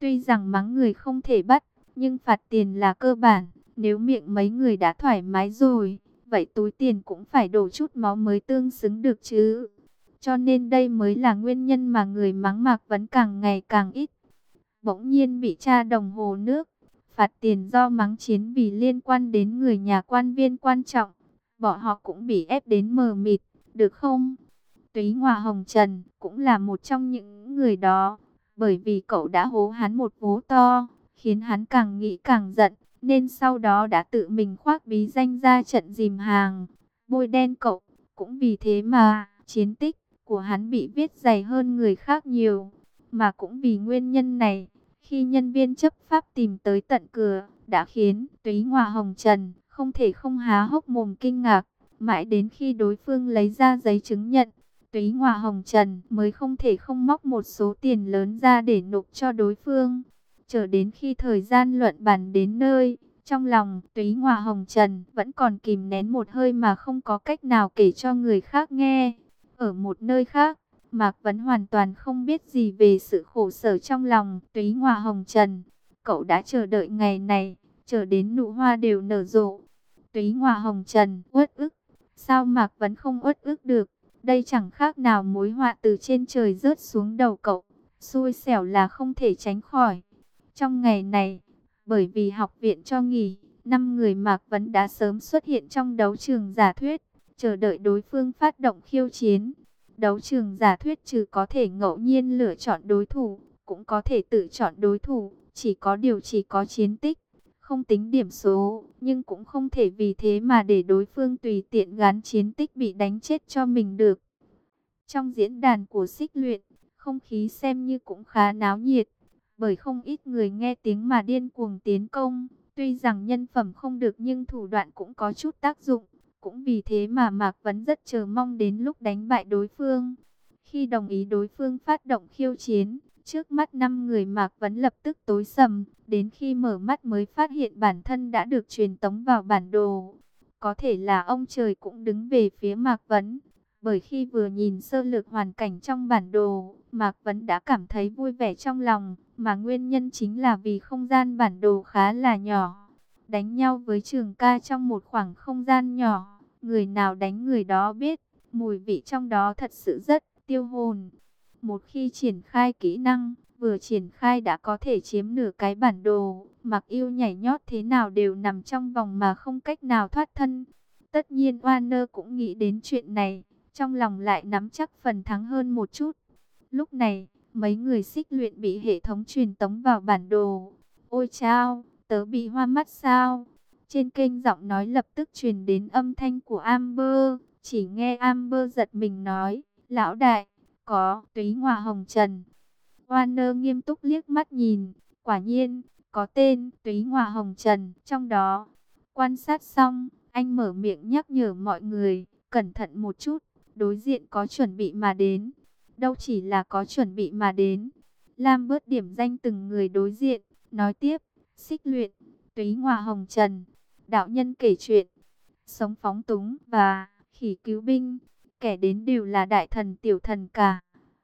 Tuy rằng mắng người không thể bắt, nhưng phạt tiền là cơ bản. Nếu miệng mấy người đã thoải mái rồi, vậy túi tiền cũng phải đổ chút máu mới tương xứng được chứ. Cho nên đây mới là nguyên nhân mà người mắng Mạc Vấn càng ngày càng ít. Bỗng nhiên bị tra đồng hồ nước, phạt tiền do mắng Chiến vì liên quan đến người nhà quan viên quan trọng. Bọn họ cũng bị ép đến mờ mịt, được không? Túy Hòa Hồng Trần cũng là một trong những người đó. Bởi vì cậu đã hố hắn một vố to, khiến hắn càng nghĩ càng giận, nên sau đó đã tự mình khoác bí danh ra trận dìm hàng, bôi đen cậu. Cũng vì thế mà chiến tích của hắn bị viết dày hơn người khác nhiều. Mà cũng vì nguyên nhân này, khi nhân viên chấp pháp tìm tới tận cửa, đã khiến Túy Hòa Hồng Trần không thể không há hốc mồm kinh ngạc. Mãi đến khi đối phương lấy ra giấy chứng nhận, Túy Hòa Hồng Trần mới không thể không móc một số tiền lớn ra để nộp cho đối phương. Chờ đến khi thời gian luận bàn đến nơi, trong lòng Túy Hòa Hồng Trần vẫn còn kìm nén một hơi mà không có cách nào kể cho người khác nghe. Ở một nơi khác, Mạc Vấn hoàn toàn không biết gì về sự khổ sở trong lòng Túy Hòa Hồng Trần. Cậu đã chờ đợi ngày này, chờ đến nụ hoa đều nở rộ. Túy Hòa Hồng Trần uất ức. Sao Mạc Vấn không uất ức được? Đây chẳng khác nào mối họa từ trên trời rớt xuống đầu cậu. Xui xẻo là không thể tránh khỏi. Trong ngày này, bởi vì học viện cho nghỉ, 5 người Mạc Vấn đã sớm xuất hiện trong đấu trường giả thuyết, chờ đợi đối phương phát động khiêu chiến. Đấu trường giả thuyết trừ có thể ngẫu nhiên lựa chọn đối thủ, cũng có thể tự chọn đối thủ, chỉ có điều chỉ có chiến tích, không tính điểm số, nhưng cũng không thể vì thế mà để đối phương tùy tiện gán chiến tích bị đánh chết cho mình được. Trong diễn đàn của Xích Luyện, không khí xem như cũng khá náo nhiệt, bởi không ít người nghe tiếng mà điên cuồng tiến công. Tuy rằng nhân phẩm không được nhưng thủ đoạn cũng có chút tác dụng. Cũng vì thế mà Mạc Vấn rất chờ mong đến lúc đánh bại đối phương. Khi đồng ý đối phương phát động khiêu chiến, trước mắt 5 người Mạc Vấn lập tức tối sầm. Đến khi mở mắt mới phát hiện bản thân đã được truyền tống vào bản đồ. Có thể là ông trời cũng đứng về phía Mạc Vấn. Bởi khi vừa nhìn sơ lược hoàn cảnh trong bản đồ, Mạc Vấn đã cảm thấy vui vẻ trong lòng. Mà nguyên nhân chính là vì không gian bản đồ khá là nhỏ. Đánh nhau với Trường Ca trong một khoảng không gian nhỏ, người nào đánh người đó biết, mùi vị trong đó thật sự rất tiêu hồn. Một khi triển khai kỹ năng, vừa triển khai đã có thể chiếm nửa cái bản đồ, mặc yêu nhảy nhót thế nào đều nằm trong vòng mà không cách nào thoát thân. Tất nhiên Warner cũng nghĩ đến chuyện này, trong lòng lại nắm chắc phần thắng hơn một chút. Lúc này, mấy người Xích Luyện bị hệ thống truyền tống vào bản đồ. Ôi chao, tớ bị hoa mắt sao? Trên kênh giọng nói lập tức truyền đến âm thanh của Amber. Chỉ nghe Amber giật mình nói, lão đại, có Túy Hòa Hồng Trần. Warner nghiêm túc liếc mắt nhìn, quả nhiên, có tên Túy Hòa Hồng Trần trong đó. Quan sát xong, anh mở miệng nhắc nhở mọi người, cẩn thận một chút, đối diện có chuẩn bị mà đến. Đâu chỉ là có chuẩn bị mà đến. Lam bớt điểm danh từng người đối diện, nói tiếp, Xích Luyện, Túy Hòa Hồng Trần, đạo nhân kể chuyện, sống phóng túng và khỉ cứu binh, kẻ đến đều là đại thần tiểu thần cả.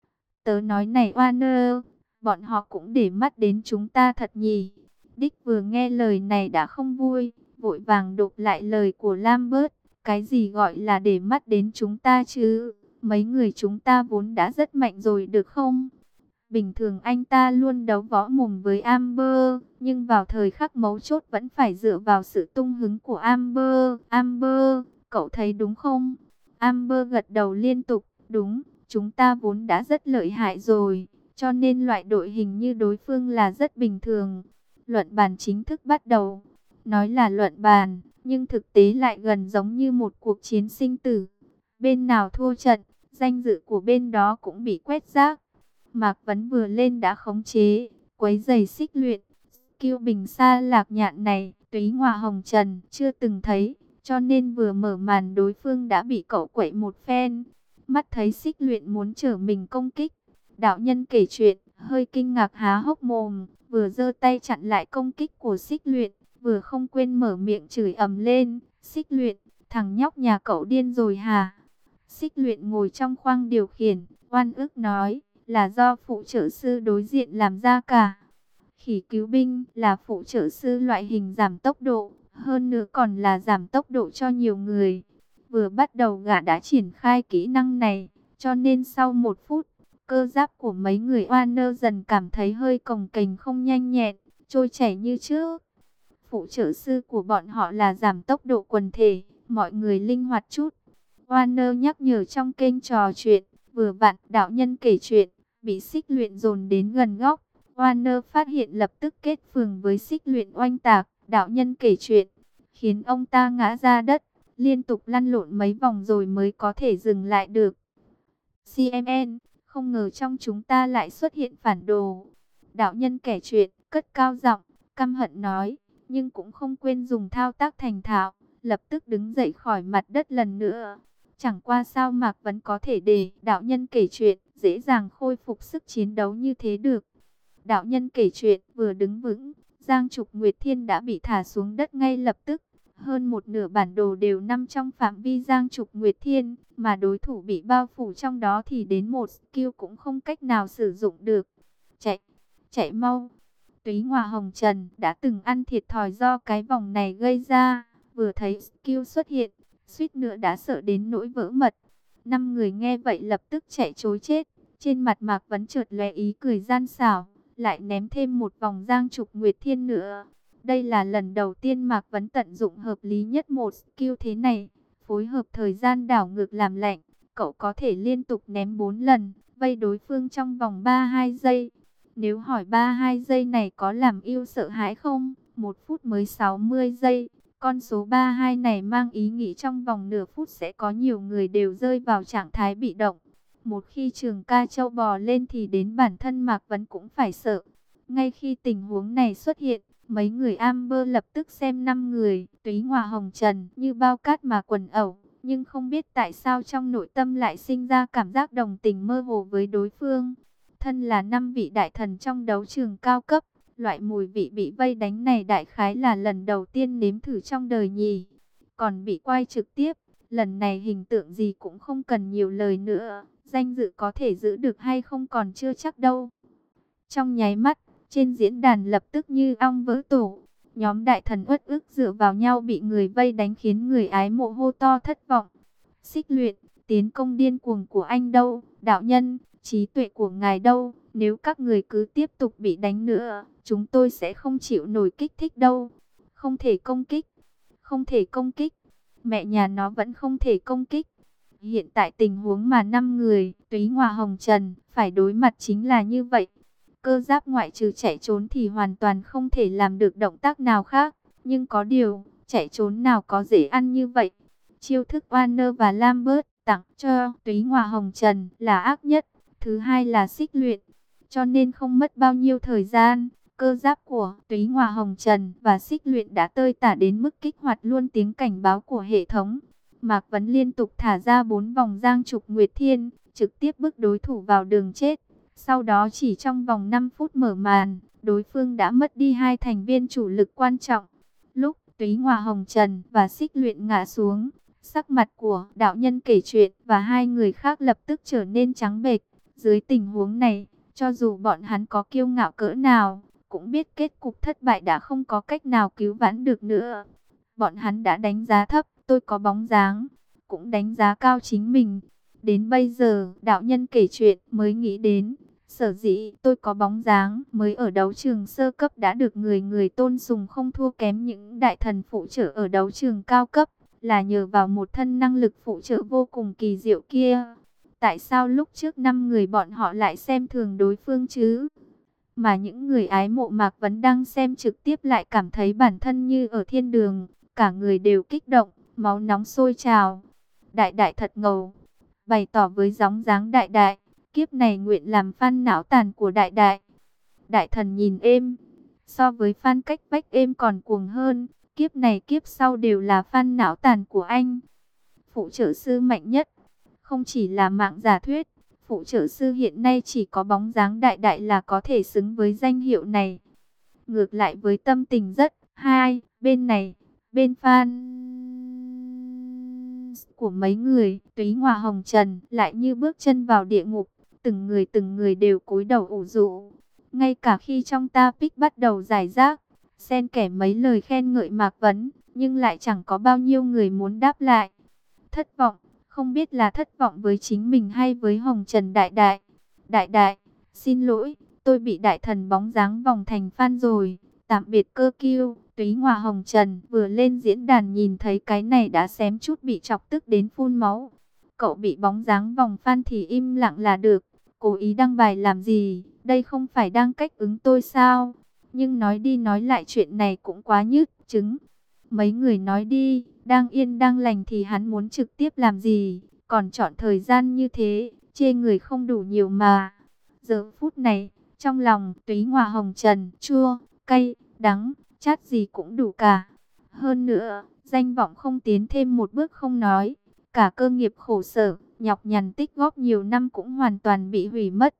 Tớ nói này Warner, bọn họ cũng để mắt đến chúng ta thật nhỉ. Dick vừa nghe lời này đã không vui, vội vàng đột lại lời của Lambert. Cái gì gọi là để mắt đến chúng ta chứ? Mấy người chúng ta vốn đã rất mạnh rồi được không? Bình thường anh ta luôn đấu võ mồm với Amber, nhưng vào thời khắc mấu chốt vẫn phải dựa vào sự tung hứng của Amber. Amber, cậu thấy đúng không? Amber gật đầu liên tục, đúng, chúng ta vốn đã rất lợi hại rồi, cho nên loại đội hình như đối phương là rất bình thường. Luận bàn chính thức bắt đầu. Nói là luận bàn, nhưng thực tế lại gần giống như một cuộc chiến sinh tử. Bên nào thua trận, danh dự của bên đó cũng bị quét rác. Mạc Vấn vừa lên đã khống chế, quấy giày Xích Luyện. Kiêu bình xa lạc nhạn này, Túy Hòa Hồng Trần chưa từng thấy, cho nên vừa mở màn đối phương đã bị cậu quậy một phen. Mắt thấy Xích Luyện muốn trở mình công kích, đạo nhân kể chuyện, hơi kinh ngạc há hốc mồm, vừa giơ tay chặn lại công kích của Xích Luyện, vừa không quên mở miệng chửi ầm lên, Xích Luyện, thằng nhóc nhà cậu điên rồi hả? Xích Luyện ngồi trong khoang điều khiển, oan ức nói, là do phụ trợ sư đối diện làm ra cả. Khỉ cứu binh là phụ trợ sư loại hình giảm tốc độ, hơn nữa còn là giảm tốc độ cho nhiều người. Vừa bắt đầu gã đã triển khai kỹ năng này, cho nên sau 1 phút, cơ giáp của mấy người Warner dần cảm thấy hơi cồng kềnh không nhanh nhẹn, trôi chảy như trước. Phụ trợ sư của bọn họ là giảm tốc độ quần thể, mọi người linh hoạt chút. Warner nhắc nhở trong kênh trò chuyện, vừa vặn đạo nhân kể chuyện, bị xích luyện dồn đến gần góc. Warner phát hiện lập tức kết phường với xích luyện oanh tạc, đạo nhân kể chuyện, khiến ông ta ngã ra đất, liên tục lăn lộn mấy vòng rồi mới có thể dừng lại được. CMN, không ngờ trong chúng ta lại xuất hiện phản đồ. Đạo nhân kể chuyện, cất cao giọng, căm hận nói, nhưng cũng không quên dùng thao tác thành thạo, lập tức đứng dậy khỏi mặt đất lần nữa. Chẳng qua sao Mạc vẫn có thể để đạo nhân kể chuyện, dễ dàng khôi phục sức chiến đấu như thế được. Đạo nhân kể chuyện vừa đứng vững, Giang Trục Nguyệt Thiên đã bị thả xuống đất ngay lập tức. Hơn một nửa bản đồ đều nằm trong phạm vi Giang Trục Nguyệt Thiên, mà đối thủ bị bao phủ trong đó thì đến một skill cũng không cách nào sử dụng được. Chạy, chạy mau. Túy Hòa Hồng Trần đã từng ăn thiệt thòi do cái vòng này gây ra, vừa thấy skill xuất hiện, suýt nữa đã sợ đến nỗi vỡ mật. 5 người nghe vậy lập tức chạy trối chết, trên mặt Mạc Vấn chợt lóe ý cười gian xảo, lại ném thêm một vòng Giang Trục Nguyệt Thiên nữa. Đây là lần đầu tiên Mạc Vấn tận dụng hợp lý nhất một skill thế này, phối hợp thời gian đảo ngược làm lạnh, cậu có thể liên tục ném 4 lần, vây đối phương trong vòng 32 giây. Nếu hỏi 32 giây này có làm yêu sợ hãi không? 1 phút mới 60 giây. Con số 32 này mang ý nghĩ trong vòng nửa phút sẽ có nhiều người đều rơi vào trạng thái bị động. Một khi Trường Ca Châu bò lên thì đến bản thân Mạc Vấn cũng phải sợ. Ngay khi tình huống này xuất hiện, mấy người Amber lập tức xem 5 người Túy Hòa Hồng Trần như bao cát mà quần ẩu. Nhưng không biết tại sao trong nội tâm lại sinh ra cảm giác đồng tình mơ hồ với đối phương. Thân là 5 vị đại thần trong đấu trường cao cấp, loại mùi vị bị vây đánh này đại khái là lần đầu tiên nếm thử trong đời nhỉ. Còn bị quay trực tiếp, lần này hình tượng gì cũng không cần nhiều lời nữa. Danh dự có thể giữ được hay không còn chưa chắc đâu. Trong nháy mắt, trên diễn đàn lập tức như ong vỡ tổ. Nhóm đại thần uất ức dựa vào nhau bị người vây đánh khiến người ái mộ hô to thất vọng. Xích luyện, tiến công điên cuồng của anh đâu? Đạo nhân, trí tuệ của ngài đâu? Nếu các người cứ tiếp tục bị đánh nữa, chúng tôi sẽ không chịu nổi kích thích đâu. Không thể công kích. Không thể công kích. Mẹ nhà nó vẫn không thể công kích. Hiện tại tình huống mà 5 người, Túy Hòa Hồng Trần, phải đối mặt chính là như vậy. Cơ giáp ngoại trừ chạy trốn thì hoàn toàn không thể làm được động tác nào khác. Nhưng có điều, chạy trốn nào có dễ ăn như vậy. Chiêu thức Warner và Lambert tặng cho Túy Hòa Hồng Trần là ác nhất. Thứ hai là xích luyện. Cho nên không mất bao nhiêu thời gian, cơ giáp của Túy Hòa Hồng Trần và xích luyện đã tơi tả đến mức kích hoạt luôn tiếng cảnh báo của hệ thống. Mạc Vấn liên tục thả ra 4 vòng Giang Trục Nguyệt Thiên, trực tiếp bước đối thủ vào đường chết. Sau đó chỉ trong vòng 5 phút mở màn, đối phương đã mất đi 2 thành viên chủ lực quan trọng. Lúc Túy Hòa Hồng Trần và xích luyện ngã xuống, sắc mặt của đạo nhân kể chuyện và 2 người khác lập tức trở nên trắng bệch. Dưới tình huống này, cho dù bọn hắn có kiêu ngạo cỡ nào, cũng biết kết cục thất bại đã không có cách nào cứu vãn được nữa. Bọn hắn đã đánh giá thấp tôi có bóng dáng, cũng đánh giá cao chính mình. Đến bây giờ, đạo nhân kể chuyện mới nghĩ đến, sở dĩ tôi có bóng dáng mới ở đấu trường sơ cấp đã được người người tôn sùng không thua kém những đại thần phụ trợ ở đấu trường cao cấp, là nhờ vào một thân năng lực phụ trợ vô cùng kỳ diệu kia. Tại sao lúc trước 5 người bọn họ lại xem thường đối phương chứ? Mà những người ái mộ Mạc Vấn đang xem trực tiếp lại cảm thấy bản thân như ở thiên đường, cả người đều kích động, máu nóng sôi trào. Đại đại thật ngầu, bày tỏ với gióng dáng đại đại, kiếp này nguyện làm fan não tàn của đại đại. Đại thần nhìn êm, so với fan cách vách êm còn cuồng hơn, kiếp này kiếp sau đều là fan não tàn của anh. Phụ trợ sư mạnh nhất, không chỉ là mạng giả thuyết, phụ trợ sư hiện nay chỉ có bóng dáng đại đại là có thể xứng với danh hiệu này. Ngược lại với tâm tình rất hai, bên này, bên fan của mấy người, Túy Hòa Hồng Trần lại như bước chân vào địa ngục, từng người đều cúi đầu ủ rũ. Ngay cả khi trong topic bắt đầu giải rác, xen kẽ mấy lời khen ngợi Mạc Vấn, nhưng lại chẳng có bao nhiêu người muốn đáp lại. Thất vọng, không biết là thất vọng với chính mình hay với Hồng Trần đại đại. Đại đại, xin lỗi, tôi bị đại thần bóng dáng vòng thành fan rồi. Tạm biệt cơ kiêu. Túy Ngoà Hồng Trần vừa lên diễn đàn nhìn thấy cái này đã xém chút bị chọc tức đến phun máu. Cậu bị bóng dáng vòng fan thì im lặng là được. Cố ý đăng bài làm gì? Đây không phải đang cách ứng tôi sao? Nhưng nói đi nói lại chuyện này cũng quá nhức chứng. Mấy người nói đi, đang yên đang lành thì hắn muốn trực tiếp làm gì? Còn chọn thời gian như thế, chê người không đủ nhiều mà. Giờ phút này, trong lòng Túy Ngoà Hồng Trần, chua, cay, đắng, chát gì cũng đủ cả. Hơn nữa, danh vọng không tiến thêm một bước không nói. Cả cơ nghiệp khổ sở, nhọc nhằn tích góp nhiều năm cũng hoàn toàn bị hủy mất.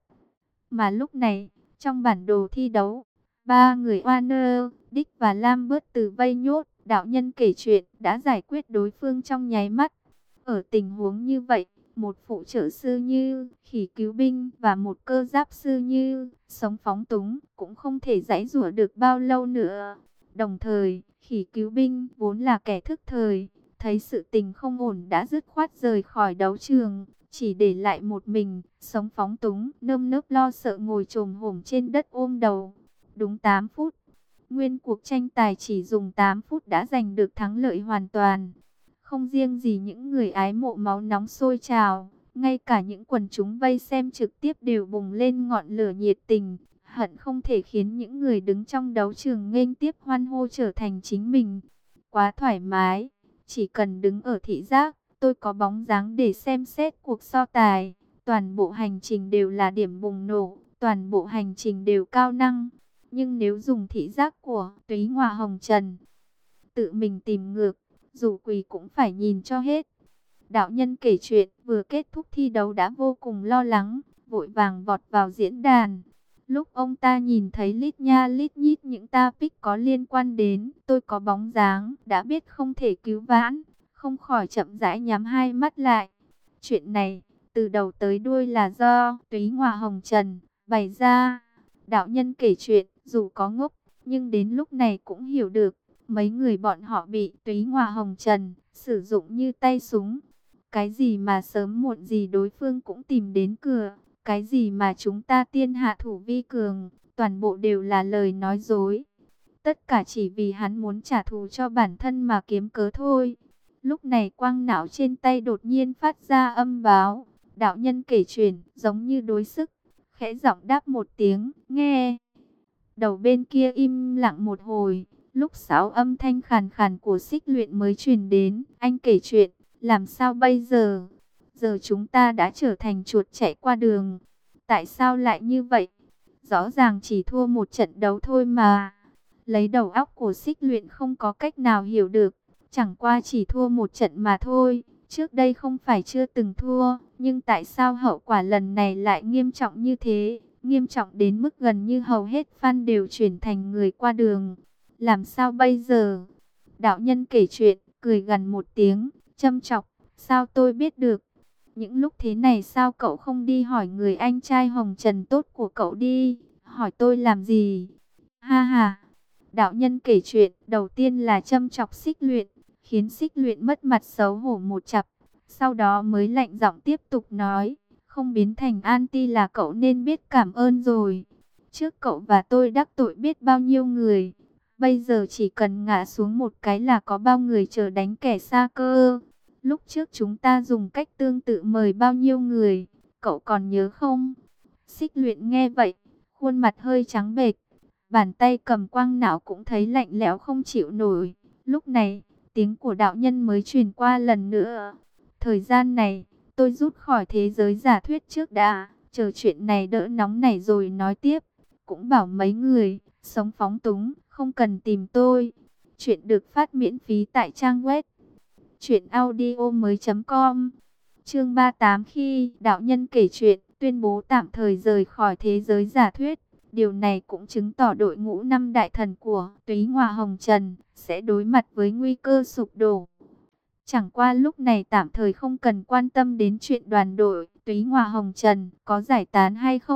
Mà lúc này, trong bản đồ thi đấu, ba người Warner, Dick và Lambert từ vây nhốt, đạo nhân kể chuyện đã giải quyết đối phương trong nháy mắt. Ở tình huống như vậy, một phụ trợ sư như khỉ cứu binh và một cơ giáp sư như sống phóng túng cũng không thể giãy giụa được bao lâu nữa. Đồng thời, khỉ cứu binh vốn là kẻ thức thời, thấy sự tình không ổn đã dứt khoát rời khỏi đấu trường, chỉ để lại một mình, sống phóng túng, nơm nớp lo sợ ngồi chồm hổm trên đất ôm đầu. Đúng 8 phút, nguyên cuộc tranh tài chỉ dùng 8 phút đã giành được thắng lợi hoàn toàn. Không riêng gì những người ái mộ máu nóng sôi trào, ngay cả những quần chúng vây xem trực tiếp đều bùng lên ngọn lửa nhiệt tình, hận không thể khiến những người đứng trong đấu trường nghênh tiếp hoan hô trở thành chính mình. Quá thoải mái, chỉ cần đứng ở thị giác, tôi có bóng dáng để xem xét cuộc so tài. Toàn bộ hành trình đều là điểm bùng nổ, toàn bộ hành trình đều cao năng. Nhưng nếu dùng thị giác của Túy Ngoà Hồng Trần, tự mình tìm ngược, dù quỳ cũng phải nhìn cho hết. Đạo nhân kể chuyện vừa kết thúc thi đấu đã vô cùng lo lắng, vội vàng vọt vào diễn đàn. Lúc ông ta nhìn thấy lít nha lít nhít những topic có liên quan đến tôi có bóng dáng, đã biết không thể cứu vãn, không khỏi chậm rãi nhắm hai mắt lại. Chuyện này, từ đầu tới đuôi là do Túy Ngoà Hồng Trần bày ra. Đạo nhân kể chuyện, dù có ngốc, nhưng đến lúc này cũng hiểu được. Mấy người bọn họ bị Túy Ngoà Hồng Trần sử dụng như tay súng. Cái gì mà sớm muộn gì đối phương cũng tìm đến cửa. Cái gì mà chúng ta tiên hạ thủ vi cường. Toàn bộ đều là lời nói dối. Tất cả chỉ vì hắn muốn trả thù cho bản thân mà kiếm cớ thôi. Lúc này quang não trên tay đột nhiên phát ra âm báo. Đạo nhân kể chuyện giống như đối sức. Khẽ giọng đáp một tiếng, nghe. Đầu bên kia im lặng một hồi. Lúc sáu âm thanh khàn khàn của Xích Luyện mới truyền đến, anh kể chuyện, làm sao bây giờ? Giờ chúng ta đã trở thành chuột chạy qua đường. Tại sao lại như vậy? Rõ ràng chỉ thua một trận đấu thôi mà. Lấy đầu óc của Xích Luyện không có cách nào hiểu được. Chẳng qua chỉ thua một trận mà thôi. Trước đây không phải chưa từng thua, nhưng tại sao hậu quả lần này lại nghiêm trọng như thế? Nghiêm trọng đến mức gần như hầu hết fan đều chuyển thành người qua đường. Làm sao bây giờ? Đạo nhân kể chuyện, cười gần một tiếng, châm chọc. Sao tôi biết được? Những lúc thế này sao cậu không đi hỏi người anh trai Hồng Trần tốt của cậu đi? Hỏi tôi làm gì? Ha ha! Đạo nhân kể chuyện, đầu tiên là châm chọc Xích Luyện, khiến Xích Luyện mất mặt xấu hổ một chặp. Sau đó mới lạnh giọng tiếp tục nói, không biến thành anti là cậu nên biết cảm ơn rồi. Trước cậu và tôi đắc tội biết bao nhiêu người. Bây giờ chỉ cần ngã xuống một cái là có bao người chờ đánh kẻ xa cơ. Lúc trước chúng ta dùng cách tương tự mời bao nhiêu người, cậu còn nhớ không? Xích Luyện nghe vậy, khuôn mặt hơi trắng bệch, bàn tay cầm quang não cũng thấy lạnh lẽo không chịu nổi. Lúc này, tiếng của đạo nhân mới truyền qua lần nữa. Thời gian này, tôi rút khỏi thế giới giả thuyết trước đã, chờ chuyện này đỡ nóng nảy rồi nói tiếp. Cũng bảo mấy người, sống phóng túng, không cần tìm tôi. Chuyện được phát miễn phí tại trang web truyệnaudiomoi.com. Chương 38 khi đạo nhân kể chuyện, tuyên bố tạm thời rời khỏi thế giới giả thuyết. Điều này cũng chứng tỏ đội ngũ năm đại thần của Túy Ngoà Hồng Trần sẽ đối mặt với nguy cơ sụp đổ. Chẳng qua lúc này tạm thời không cần quan tâm đến chuyện đoàn đội Túy Ngoà Hồng Trần có giải tán hay không.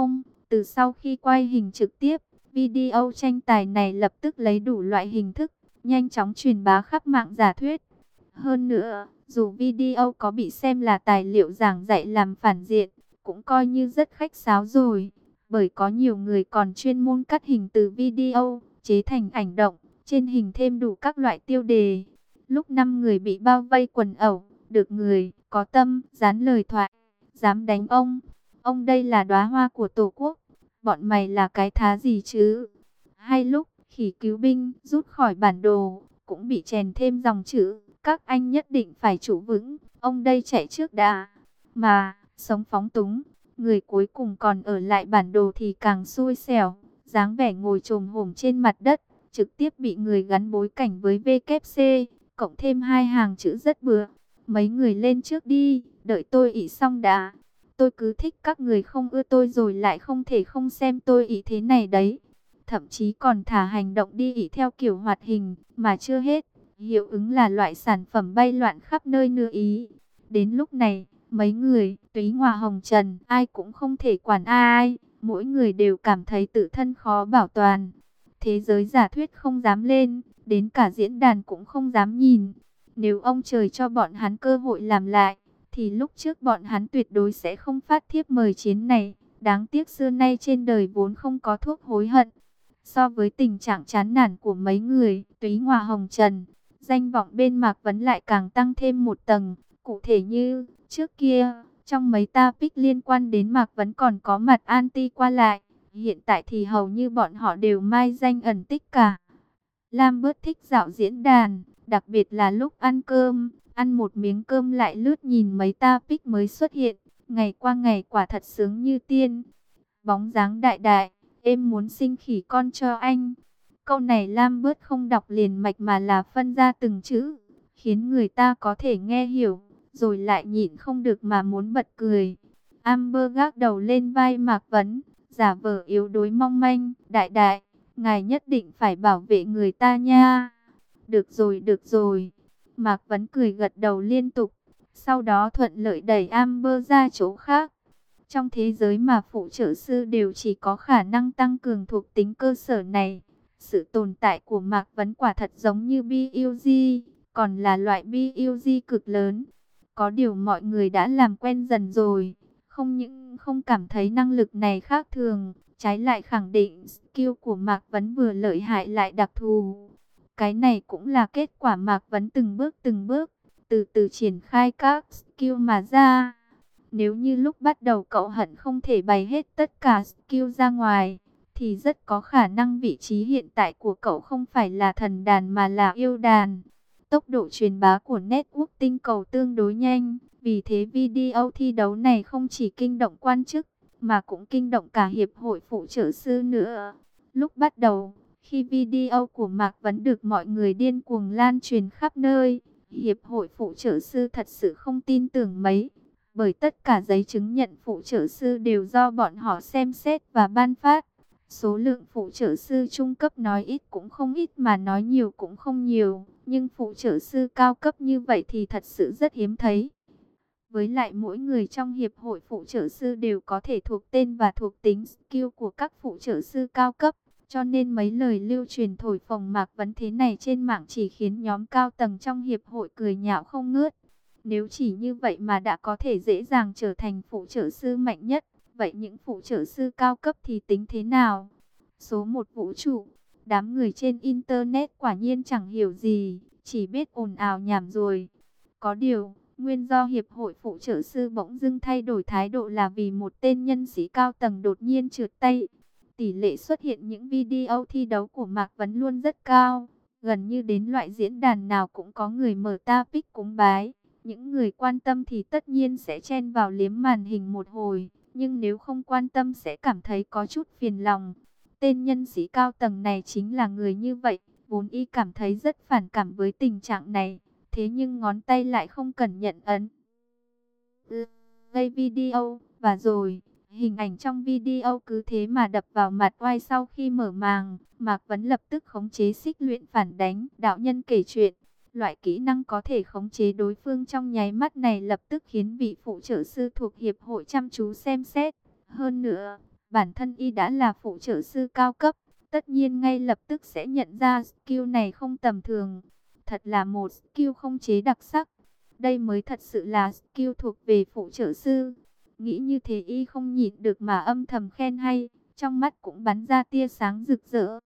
Từ sau khi quay hình trực tiếp, video tranh tài này lập tức lấy đủ loại hình thức, nhanh chóng truyền bá khắp mạng giả thuyết. Hơn nữa, dù video có bị xem là tài liệu giảng dạy làm phản diện, cũng coi như rất khách sáo rồi. Bởi có nhiều người còn chuyên môn cắt hình từ video, chế thành ảnh động, trên hình thêm đủ các loại tiêu đề. Lúc 5 người bị bao vây quần ẩu, được người có tâm dán lời thoại, dám đánh ông đây là đóa hoa của Tổ quốc, bọn mày là cái thá gì chứ? Hay lúc khỉ cứu binh rút khỏi bản đồ, cũng bị chèn thêm dòng chữ, các anh nhất định phải trụ vững, ông đây chạy trước đã. Mà, sống phóng túng, người cuối cùng còn ở lại bản đồ thì càng xui xẻo, dáng vẻ ngồi chồm hổm trên mặt đất, trực tiếp bị người gắn bối cảnh với VKC, cộng thêm 2 hàng chữ rất bừa. Mấy người lên trước đi, đợi tôi ỷ xong đã. Tôi cứ thích các người không ưa tôi rồi lại không thể không xem tôi ỷ thế này đấy. Thậm chí còn thả hành động đi ỷ theo kiểu hoạt hình, mà chưa hết. Hiệu ứng là loại sản phẩm bay loạn khắp nơi nữa ý. Đến lúc này, mấy người, Túy Hòa Hồng Trần, ai cũng không thể quản ai. Mỗi người đều cảm thấy tự thân khó bảo toàn. Thế giới giả thuyết không dám lên, đến cả diễn đàn cũng không dám nhìn. Nếu ông trời cho bọn hắn cơ hội làm lại, thì lúc trước bọn hắn tuyệt đối sẽ không phát thiếp mời chiến này. Đáng tiếc xưa nay trên đời vốn không có thuốc hối hận. So với tình trạng chán nản của mấy người, Túy Hòa Hồng Trần, danh vọng bên Mạc Vấn lại càng tăng thêm một tầng. Cụ thể như, trước kia, trong mấy topic liên quan đến Mạc Vấn còn có mặt anti qua lại. Hiện tại thì hầu như bọn họ đều mai danh ẩn tích cả. Lam bớt thích dạo diễn đàn, đặc biệt là lúc ăn cơm. Ăn một miếng cơm lại lướt nhìn mấy topic mới xuất hiện. Ngày qua ngày quả thật sướng như tiên. Bóng dáng đại đại, em muốn sinh khỉ con cho anh. Câu này Lam bớt không đọc liền mạch mà là phân ra từng chữ, khiến người ta có thể nghe hiểu, rồi lại nhịn không được mà muốn bật cười. Amber gác đầu lên vai Mạc Vấn, giả vờ yếu đuối mong manh. Đại đại, ngài nhất định phải bảo vệ người ta nha. Được rồi, được rồi. Mạc Vấn cười gật đầu liên tục, sau đó thuận lợi đẩy Amber ra chỗ khác. Trong thế giới mà phụ trợ sư đều chỉ có khả năng tăng cường thuộc tính cơ sở này, sự tồn tại của Mạc Vấn quả thật giống như BUG, còn là loại BUG cực lớn. Có điều mọi người đã làm quen dần rồi, không những không cảm thấy năng lực này khác thường, trái lại khẳng định skill của Mạc Vấn vừa lợi hại lại đặc thù. Cái này cũng là kết quả Mạc Vấn từng bước, từ từ triển khai các skill mà ra. Nếu như lúc bắt đầu cậu hận không thể bày hết tất cả skill ra ngoài, thì rất có khả năng vị trí hiện tại của cậu không phải là thần đàn mà là yêu đàn. Tốc độ truyền bá của network tinh cầu tương đối nhanh, vì thế video thi đấu này không chỉ kinh động quan chức, mà cũng kinh động cả hiệp hội phụ trợ sư nữa. Lúc bắt đầu, khi video của Mạc Vấn được mọi người điên cuồng lan truyền khắp nơi, hiệp hội phụ trợ sư thật sự không tin tưởng mấy. Bởi tất cả giấy chứng nhận phụ trợ sư đều do bọn họ xem xét và ban phát. Số lượng phụ trợ sư trung cấp nói ít cũng không ít mà nói nhiều cũng không nhiều. Nhưng phụ trợ sư cao cấp như vậy thì thật sự rất hiếm thấy. Với lại mỗi người trong hiệp hội phụ trợ sư đều có thể thuộc tên và thuộc tính skill của các phụ trợ sư cao cấp. Cho nên mấy lời lưu truyền thổi phồng Mạc Vấn thế này trên mạng chỉ khiến nhóm cao tầng trong hiệp hội cười nhạo không ngớt. Nếu chỉ như vậy mà đã có thể dễ dàng trở thành phụ trợ sư mạnh nhất, vậy những phụ trợ sư cao cấp thì tính thế nào? Số 1 vũ trụ, đám người trên Internet quả nhiên chẳng hiểu gì, chỉ biết ồn ào nhảm rồi. Có điều, nguyên do Hiệp hội phụ trợ sư bỗng dưng thay đổi thái độ là vì một tên nhân sĩ cao tầng đột nhiên trượt tay. Tỷ lệ xuất hiện những video thi đấu của Mạc Vấn luôn rất cao, gần như đến loại diễn đàn nào cũng có người mở topic cúng bái. Những người quan tâm thì tất nhiên sẽ chen vào liếm màn hình một hồi, nhưng nếu không quan tâm sẽ cảm thấy có chút phiền lòng. Tên nhân sĩ cao tầng này chính là người như vậy, vốn y cảm thấy rất phản cảm với tình trạng này, thế nhưng ngón tay lại không cẩn nhận ấn gây video, và rồi, hình ảnh trong video cứ thế mà đập vào mặt oai. Sau khi mở màng, Mạc Vấn lập tức khống chế xích luyện phản đánh, đạo nhân kể chuyện. Loại kỹ năng có thể khống chế đối phương trong nháy mắt này lập tức khiến vị phụ trợ sư thuộc hiệp hội chăm chú xem xét. Hơn nữa, Bản thân y đã là phụ trợ sư cao cấp, tất nhiên ngay lập tức sẽ nhận ra skill này không tầm thường. Thật là một skill không chế đặc sắc. Đây mới thật sự là skill thuộc về phụ trợ sư. Nghĩ như thế y không nhịn được mà âm thầm khen hay, trong mắt cũng bắn ra tia sáng rực rỡ.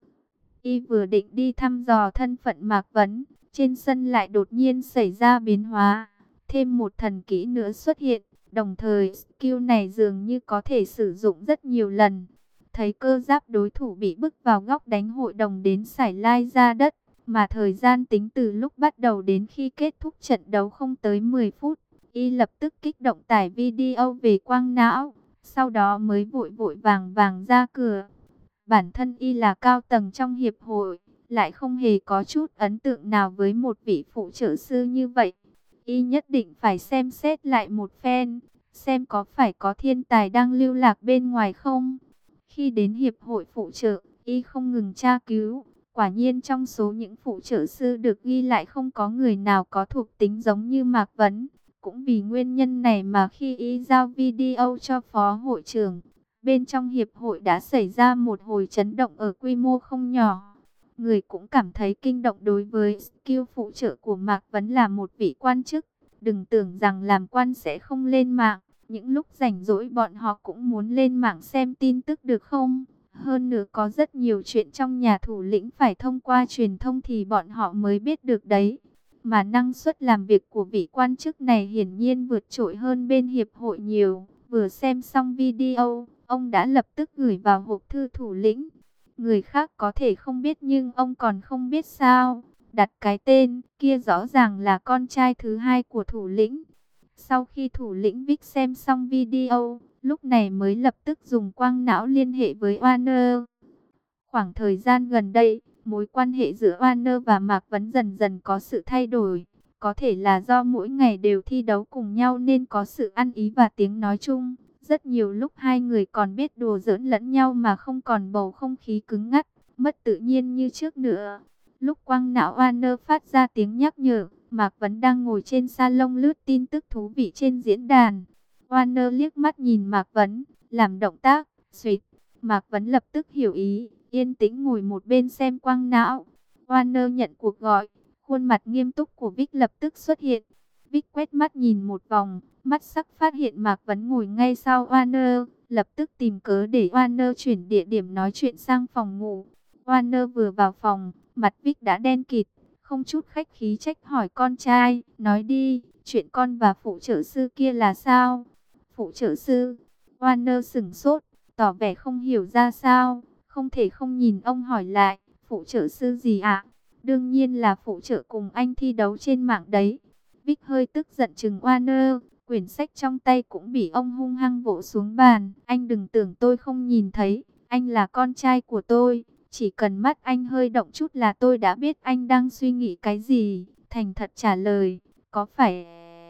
Y vừa định đi thăm dò thân phận Mạc Vấn, trên sân lại đột nhiên xảy ra biến hóa. Thêm một thần kỹ nữa xuất hiện, đồng thời skill này dường như có thể sử dụng rất nhiều lần. Thấy cơ giáp đối thủ bị bức vào góc đánh hội đồng đến sải lai ra đất, mà thời gian tính từ lúc bắt đầu đến khi kết thúc trận đấu không tới 10 phút. Y lập tức kích động tải video về quang não, sau đó mới vội vội vàng vàng ra cửa. Bản thân y là cao tầng trong hiệp hội, lại không hề có chút ấn tượng nào với một vị phụ trợ sư như vậy. Y nhất định phải xem xét lại một phen, xem có phải có thiên tài đang lưu lạc bên ngoài không. Khi đến hiệp hội phụ trợ, y không ngừng tra cứu. Quả nhiên trong số những phụ trợ sư được ghi lại không có người nào có thuộc tính giống như Mạc Vấn. Cũng vì nguyên nhân này mà khi y giao video cho phó hội trưởng, bên trong hiệp hội đã xảy ra một hồi chấn động ở quy mô không nhỏ. Người cũng cảm thấy kinh động đối với skill phụ trợ của Mạc Vấn là một vị quan chức. Đừng tưởng rằng làm quan sẽ không lên mạng. Những lúc rảnh rỗi bọn họ cũng muốn lên mạng xem tin tức được không? Hơn nữa có rất nhiều chuyện trong nhà thủ lĩnh phải thông qua truyền thông thì bọn họ mới biết được đấy. Mà năng suất làm việc của vị quan chức này hiển nhiên vượt trội hơn bên hiệp hội nhiều. Vừa xem xong video, ông đã lập tức gửi vào hộp thư thủ lĩnh. Người khác có thể không biết nhưng ông còn không biết sao. Đặt cái tên kia rõ ràng là con trai thứ hai của thủ lĩnh. Sau khi thủ lĩnh Vic xem xong video, lúc này mới lập tức dùng quang não liên hệ với Warner. Khoảng thời gian gần đây, mối quan hệ giữa Warner và Mạc Vấn dần dần có sự thay đổi. Có thể là do mỗi ngày đều thi đấu cùng nhau nên có sự ăn ý và tiếng nói chung. Rất nhiều lúc hai người còn biết đùa giỡn lẫn nhau mà không còn bầu không khí cứng ngắc, mất tự nhiên như trước nữa. Lúc quang não Warner phát ra tiếng nhắc nhở, Mạc Vấn đang ngồi trên salon lướt tin tức thú vị trên diễn đàn. Warner liếc mắt nhìn Mạc Vấn, làm động tác, suýt. Mạc Vấn lập tức hiểu ý, yên tĩnh ngồi một bên xem quang não. Warner nhận cuộc gọi, khuôn mặt nghiêm túc của Vic lập tức xuất hiện. Vic quét mắt nhìn một vòng, mắt sắc phát hiện Mạc Vấn ngồi ngay sau Warner, lập tức tìm cớ để Warner chuyển địa điểm nói chuyện sang phòng ngủ. Warner vừa vào phòng, mặt Vic đã đen kịt, không chút khách khí trách hỏi con trai, nói đi, chuyện con và phụ trợ sư kia là sao? Phụ trợ sư? Warner sửng sốt, tỏ vẻ không hiểu ra sao, không thể không nhìn ông hỏi lại, phụ trợ sư gì ạ? Đương nhiên là phụ trợ cùng anh thi đấu trên mạng đấy. Vic hơi tức giận chừng Warner, quyển sách trong tay cũng bị ông hung hăng vỗ xuống bàn. Anh đừng tưởng tôi không nhìn thấy, anh là con trai của tôi. Chỉ cần mắt anh hơi động chút là tôi đã biết anh đang suy nghĩ cái gì. Thành thật trả lời, có phải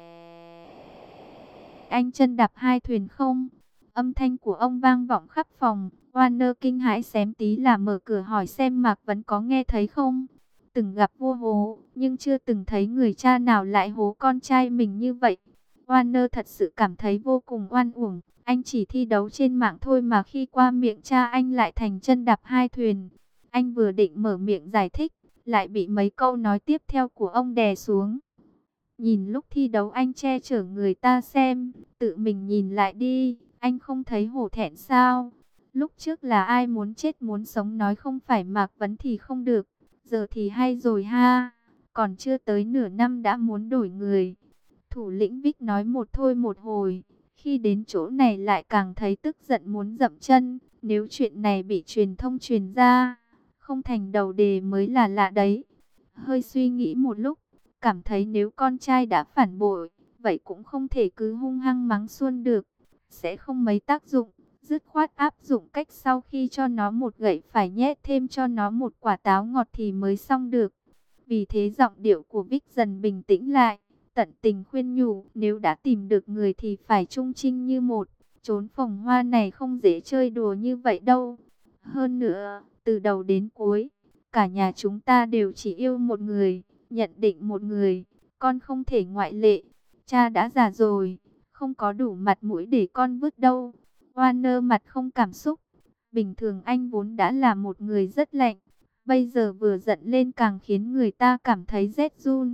anh chân đạp hai thuyền không? Âm thanh của ông vang vọng khắp phòng. Warner kinh hãi xém tí là mở cửa hỏi xem Mạc Vấn có nghe thấy không. Từng gặp vua hố, nhưng chưa từng thấy người cha nào lại hố con trai mình như vậy. Warner thật sự cảm thấy vô cùng oan uổng. Anh chỉ thi đấu trên mạng thôi mà khi qua miệng cha anh lại thành chân đạp hai thuyền. Anh vừa định mở miệng giải thích, lại bị mấy câu nói tiếp theo của ông đè xuống. Nhìn lúc thi đấu anh che chở người ta xem, tự mình nhìn lại đi, anh không thấy hổ thẹn sao? Lúc trước là ai muốn chết muốn sống nói không phải Mạc Vấn thì không được, giờ thì hay rồi ha, còn chưa tới nửa năm đã muốn đổi người. Thủ lĩnh Vic nói một thôi một hồi, khi đến chỗ này lại càng thấy tức giận muốn dậm chân, nếu chuyện này bị truyền thông truyền ra, không thành đầu đề mới là lạ đấy. Hơi suy nghĩ một lúc, cảm thấy nếu con trai đã phản bội, vậy cũng không thể cứ hung hăng mắng xuân được, sẽ không mấy tác dụng. Dứt khoát áp dụng cách sau khi cho nó một gậy phải nhét thêm cho nó một quả táo ngọt thì mới xong được. Vì thế giọng điệu của Vic dần bình tĩnh lại, tận tình khuyên nhủ, nếu đã tìm được người thì phải trung trinh như một. Trốn phòng hoa này không dễ chơi đùa như vậy đâu. Hơn nữa, từ đầu đến cuối, cả nhà chúng ta đều chỉ yêu một người, nhận định một người, con không thể ngoại lệ. Cha đã già rồi, không có đủ mặt mũi để con vứt đâu. Warner mặt không cảm xúc. Bình thường anh vốn đã là một người rất lạnh. Bây giờ vừa giận lên càng khiến người ta cảm thấy rét run.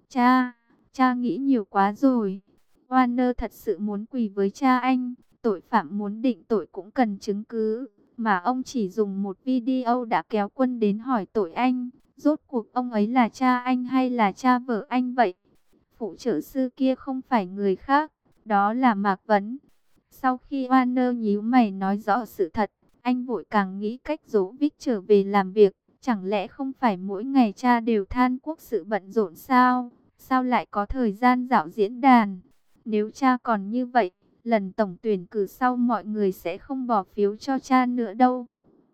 Cha nghĩ nhiều quá rồi. Warner thật sự muốn quỳ với cha anh. Tội phạm muốn định tội cũng cần chứng cứ. Mà ông chỉ dùng một video đã kéo quân đến hỏi tội anh. Rốt cuộc ông ấy là cha anh hay là cha vợ anh vậy? Phụ trợ sư kia không phải người khác, đó là Mạc Vấn. Sau khi Warner nhíu mày nói rõ sự thật, anh vội càng nghĩ cách dỗ Vic trở về làm việc. Chẳng lẽ không phải mỗi ngày cha đều than quốc sự bận rộn sao? Sao lại có thời gian dạo diễn đàn? Nếu cha còn như vậy, lần tổng tuyển cử sau mọi người sẽ không bỏ phiếu cho cha nữa đâu.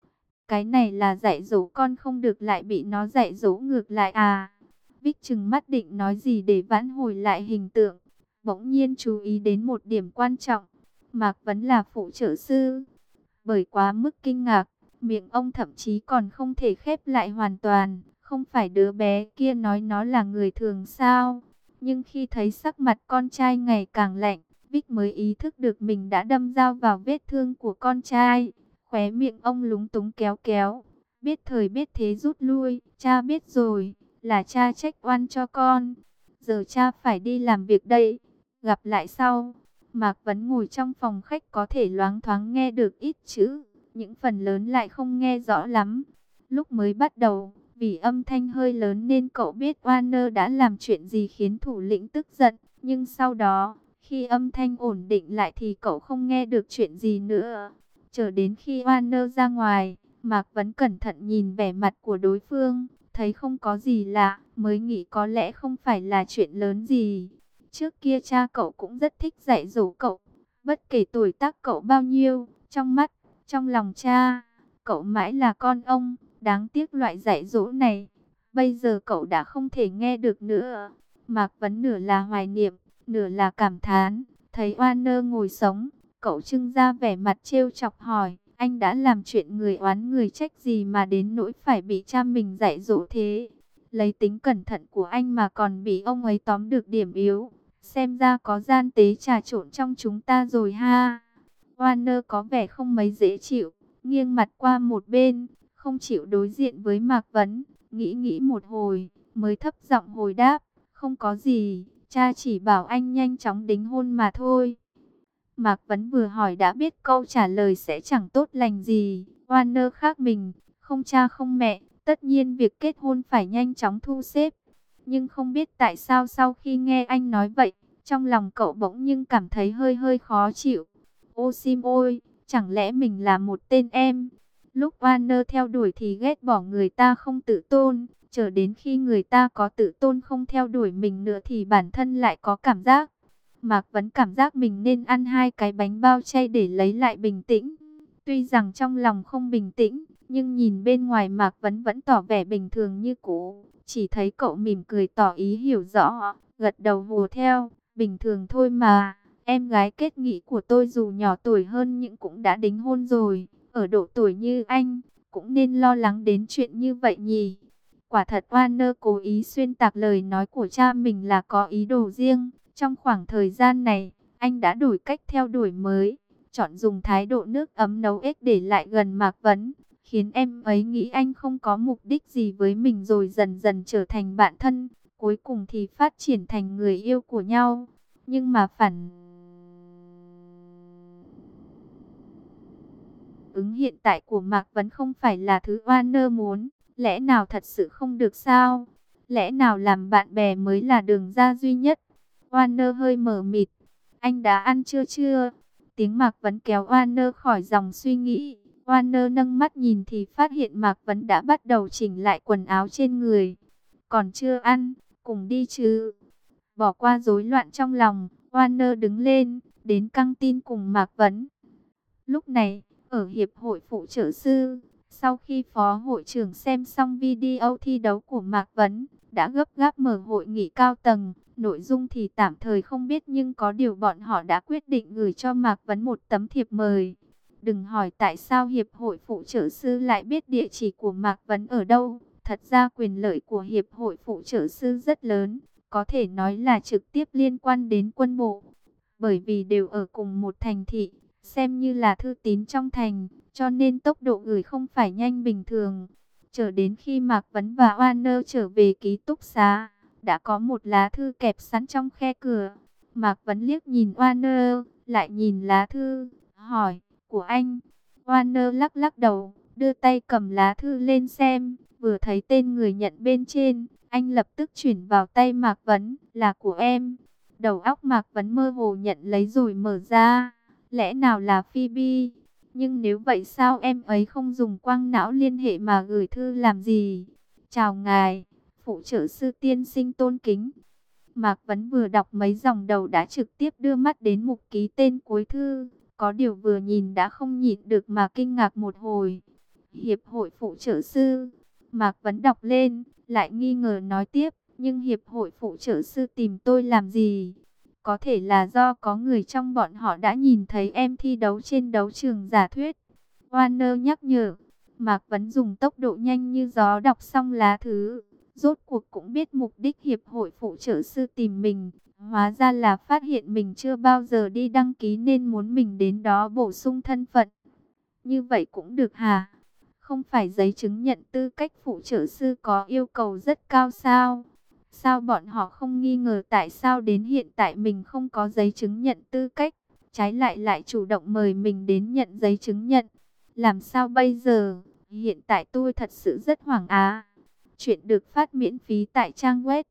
Cái này là dạy dỗ con không được lại bị nó dạy dỗ ngược lại à? Vic trừng mắt định nói gì để vãn hồi lại hình tượng. Bỗng nhiên chú ý đến một điểm quan trọng. Mạc Vấn là phụ trợ sư. Bởi quá mức kinh ngạc, miệng ông thậm chí còn không thể khép lại hoàn toàn. Không phải đứa bé kia nói nó là người thường sao? Nhưng khi thấy sắc mặt con trai ngày càng lạnh, Vic mới ý thức được mình đã đâm dao vào vết thương của con trai. Khóe miệng ông lúng túng kéo kéo. Biết thời biết thế rút lui. Cha biết rồi, là cha trách oan cho con. Giờ cha phải đi làm việc đây. Gặp lại sau. Mạc Vấn ngồi trong phòng khách có thể loáng thoáng nghe được ít chữ. Những phần lớn lại không nghe rõ lắm. Lúc mới bắt đầu, vì âm thanh hơi lớn nên cậu biết Warner đã làm chuyện gì khiến thủ lĩnh tức giận. Nhưng sau đó, khi âm thanh ổn định lại thì cậu không nghe được chuyện gì nữa. Chờ đến khi Warner ra ngoài, Mạc Vấn cẩn thận nhìn vẻ mặt của đối phương, thấy không có gì lạ, mới nghĩ có lẽ không phải là chuyện lớn gì. Trước kia cha cậu cũng rất thích dạy dỗ cậu, bất kể tuổi tác cậu bao nhiêu, trong mắt, trong lòng cha, cậu mãi là con ông. Đáng tiếc loại dạy dỗ này, bây giờ cậu đã không thể nghe được nữa. Mạc Vấn nửa là hoài niệm, nửa là cảm thán, thấy Warner ngồi sống. Cậu trưng ra vẻ mặt trêu chọc hỏi, anh đã làm chuyện người oán người trách gì mà đến nỗi phải bị cha mình dạy dỗ thế? Lấy tính cẩn thận của anh mà còn bị ông ấy tóm được điểm yếu. Xem ra có gian tế trà trộn trong chúng ta rồi ha. Warner có vẻ không mấy dễ chịu, nghiêng mặt qua một bên, không chịu đối diện với Mạc Vấn. Nghĩ một hồi, mới thấp giọng hồi đáp, không có gì, cha chỉ bảo anh nhanh chóng đính hôn mà thôi. Mạc Vấn vừa hỏi đã biết câu trả lời sẽ chẳng tốt lành gì. Warner khác mình, không cha không mẹ, tất nhiên việc kết hôn phải nhanh chóng thu xếp. Nhưng không biết tại sao sau khi nghe anh nói vậy, trong lòng cậu bỗng nhưng cảm thấy hơi hơi khó chịu. Ô sim ôi, chẳng lẽ mình là một tên em? Lúc Warner theo đuổi thì ghét bỏ người ta không tự tôn, chờ đến khi người ta có tự tôn không theo đuổi mình nữa thì bản thân lại có cảm giác. Mạc Vấn cảm giác mình nên ăn 2 cái bánh bao chay để lấy lại bình tĩnh. Tuy rằng trong lòng không bình tĩnh, nhưng nhìn bên ngoài Mạc Vấn vẫn tỏ vẻ bình thường như cũ. Chỉ thấy cậu mỉm cười tỏ ý hiểu rõ, gật đầu hùa theo, bình thường thôi mà. Em gái kết nghị của tôi dù nhỏ tuổi hơn nhưng cũng đã đính hôn rồi. Ở độ tuổi như anh, cũng nên lo lắng đến chuyện như vậy nhỉ. Quả thật Warner cố ý xuyên tạc lời nói của cha mình là có ý đồ riêng. Trong khoảng thời gian này, anh đã đổi cách theo đuổi mới, chọn dùng thái độ nước ấm nấu ếch để lại gần Mạc Vấn, khiến em ấy nghĩ anh không có mục đích gì với mình rồi dần dần trở thành bạn thân, cuối cùng thì phát triển thành người yêu của nhau. Nhưng mà phản ứng hiện tại của Mạc Vấn không phải là thứ Warner muốn, lẽ nào thật sự không được sao? Lẽ nào làm bạn bè mới là đường ra duy nhất? Warner hơi mờ mịt. Anh đã ăn trưa chưa? Tiếng Mạc Vấn kéo Warner khỏi dòng suy nghĩ. Warner nâng mắt nhìn thì phát hiện Mạc Vấn đã bắt đầu chỉnh lại quần áo trên người. Còn chưa ăn, cùng đi chứ? Bỏ qua rối loạn trong lòng, Warner đứng lên, đến căng tin cùng Mạc Vấn. Lúc này, ở Hiệp hội Phụ trợ Sư, sau khi Phó Hội trưởng xem xong video thi đấu của Mạc Vấn, đã gấp gáp mở hội nghị cao tầng. Nội dung thì tạm thời không biết nhưng có điều bọn họ đã quyết định gửi cho Mạc Vấn một tấm thiệp mời. Đừng hỏi tại sao Hiệp hội Phụ trợ Sư lại biết địa chỉ của Mạc Vấn ở đâu. Thật ra quyền lợi của Hiệp hội Phụ trợ Sư rất lớn, có thể nói là trực tiếp liên quan đến quân bộ. Bởi vì đều ở cùng một thành thị, xem như là thư tín trong thành, cho nên tốc độ gửi không phải nhanh bình thường. Chờ đến khi Mạc Vấn và Warner trở về ký túc xá, đã có một lá thư kẹp sẵn trong khe cửa. Mạc Vấn liếc nhìn Warner, lại nhìn lá thư, hỏi, của anh. Warner lắc lắc đầu, đưa tay cầm lá thư lên xem, vừa thấy tên người nhận bên trên, anh lập tức chuyển vào tay Mạc Vấn, là của em. Đầu óc Mạc Vấn mơ hồ nhận lấy rồi mở ra, lẽ nào là Phoebe? Nhưng nếu vậy sao em ấy không dùng quang não liên hệ mà gửi thư làm gì? Chào ngài, phụ trợ sư tiên sinh tôn kính. Mạc Vấn vừa đọc mấy dòng đầu đã trực tiếp đưa mắt đến mục ký tên cuối thư. Có điều vừa nhìn đã không nhịn được mà kinh ngạc một hồi. Hiệp hội phụ trợ sư. Mạc Vấn đọc lên, lại nghi ngờ nói tiếp. Nhưng hiệp hội phụ trợ sư tìm tôi làm gì? Có thể là do có người trong bọn họ đã nhìn thấy em thi đấu trên đấu trường giả thuyết. Warner nhắc nhở. Mạc Vấn dùng tốc độ nhanh như gió đọc xong lá thư. Rốt cuộc cũng biết mục đích hiệp hội phụ trợ sư tìm mình. Hóa ra là phát hiện mình chưa bao giờ đi đăng ký nên muốn mình đến đó bổ sung thân phận. Như vậy cũng được hả? Không phải giấy chứng nhận tư cách phụ trợ sư có yêu cầu rất cao sao? Sao bọn họ không nghi ngờ tại sao đến hiện tại mình không có giấy chứng nhận tư cách, trái lại lại chủ động mời mình đến nhận giấy chứng nhận? Làm sao bây giờ? Hiện tại tôi thật sự rất hoảng á. Chuyện được phát miễn phí tại trang web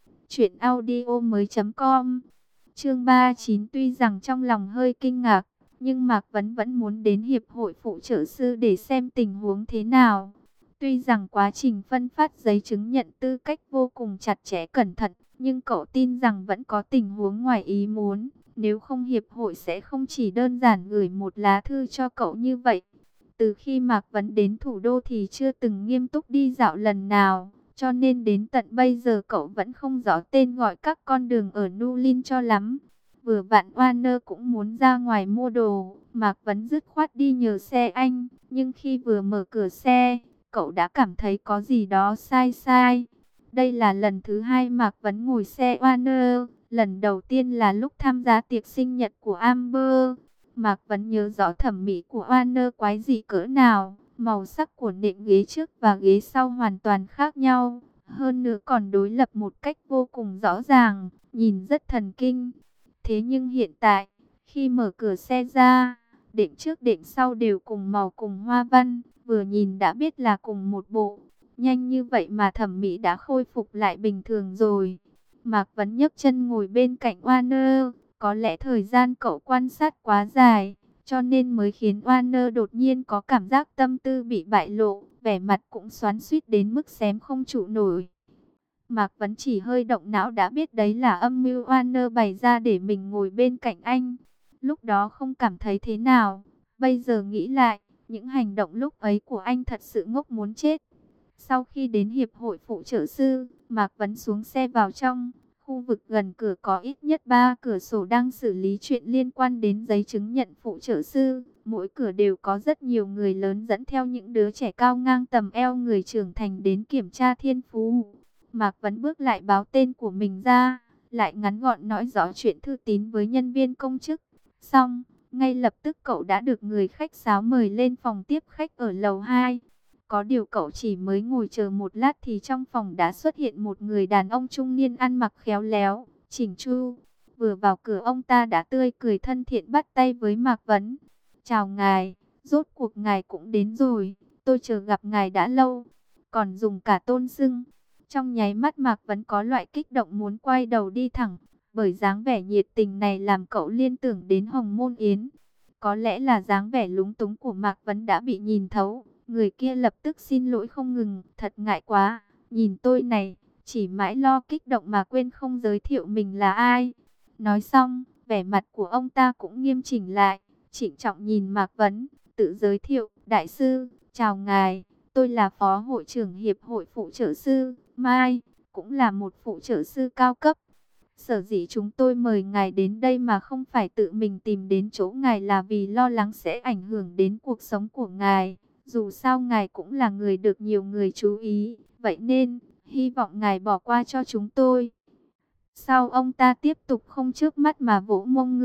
truyệnaudiomoi.com. Chương 39. Tuy rằng trong lòng hơi kinh ngạc, nhưng Mạc Vấn vẫn muốn đến hiệp hội phụ trợ sư để xem tình huống thế nào. Tuy rằng quá trình phân phát giấy chứng nhận tư cách vô cùng chặt chẽ cẩn thận, nhưng cậu tin rằng vẫn có tình huống ngoài ý muốn. Nếu không hiệp hội sẽ không chỉ đơn giản gửi một lá thư cho cậu như vậy. Từ khi Mạc Vấn đến thủ đô thì chưa từng nghiêm túc đi dạo lần nào, cho nên đến tận bây giờ cậu vẫn không rõ tên gọi các con đường ở Nulin cho lắm. Vừa vặn Warner cũng muốn ra ngoài mua đồ, Mạc Vấn dứt khoát đi nhờ xe anh, nhưng khi vừa mở cửa xe, cậu đã cảm thấy có gì đó sai sai. Đây là lần thứ hai Mạc Vấn ngồi xe Warner, lần đầu tiên là lúc tham gia tiệc sinh nhật của Amber. Mạc Vấn nhớ rõ thẩm mỹ của Warner quái dị cỡ nào, màu sắc của nệm ghế trước và ghế sau hoàn toàn khác nhau, hơn nữa còn đối lập một cách vô cùng rõ ràng, nhìn rất thần kinh. Thế nhưng hiện tại, khi mở cửa xe ra, đệm trước đệm sau đều cùng màu cùng hoa văn, vừa nhìn đã biết là cùng một bộ. Nhanh như vậy mà thẩm mỹ đã khôi phục lại bình thường rồi. Mạc Vấn nhấc chân ngồi bên cạnh Warner. Có lẽ thời gian cậu quan sát quá dài, cho nên mới khiến Warner đột nhiên có cảm giác tâm tư bị bại lộ, vẻ mặt cũng xoắn xuýt đến mức xém không trụ nổi. Mạc Vấn chỉ hơi động não đã biết đấy là âm mưu Warner bày ra để mình ngồi bên cạnh anh. Lúc đó không cảm thấy thế nào, bây giờ nghĩ lại, những hành động lúc ấy của anh thật sự ngốc muốn chết. Sau khi đến hiệp hội phụ trợ sư, Mạc Vấn xuống xe vào trong. Khu vực gần cửa có ít nhất 3 cửa sổ đang xử lý chuyện liên quan đến giấy chứng nhận phụ trợ sư. Mỗi cửa đều có rất nhiều người lớn dẫn theo những đứa trẻ cao ngang tầm eo người trưởng thành đến kiểm tra thiên phú. Mạc Vấn bước lại báo tên của mình ra, lại ngắn gọn nói rõ chuyện thư tín với nhân viên công chức. Xong, ngay lập tức cậu đã được người khách sáo mời lên phòng tiếp khách ở lầu 2. Có điều cậu chỉ mới ngồi chờ một lát thì trong phòng đã xuất hiện một người đàn ông trung niên ăn mặc khéo léo, chỉnh chu. Vừa vào cửa ông ta đã tươi cười thân thiện bắt tay với Mạc Vấn. Chào ngài, rốt cuộc ngài cũng đến rồi, tôi chờ gặp ngài đã lâu, còn dùng cả tôn xưng. Trong nháy mắt Mạc Vấn có loại kích động muốn quay đầu đi thẳng, bởi dáng vẻ nhiệt tình này làm cậu liên tưởng đến Hồng Môn Yến. Có lẽ là dáng vẻ lúng túng của Mạc Vấn đã bị nhìn thấu. Người kia lập tức xin lỗi không ngừng, thật ngại quá, nhìn tôi này, chỉ mãi lo kích động mà quên không giới thiệu mình là ai. Nói xong, vẻ mặt của ông ta cũng nghiêm chỉnh lại, trịnh trọng nhìn Mạc Vấn, tự giới thiệu, đại sư, chào ngài, tôi là phó hội trưởng hiệp hội phụ trợ sư, Mai, cũng là một phụ trợ sư cao cấp. Sở dĩ chúng tôi mời ngài đến đây mà không phải tự mình tìm đến chỗ ngài là vì lo lắng sẽ ảnh hưởng đến cuộc sống của ngài. Dù sao ngài cũng là người được nhiều người chú ý, vậy nên, hy vọng ngài bỏ qua cho chúng tôi. Sau ông ta tiếp tục không chớp mắt mà vỗ mông ngựa,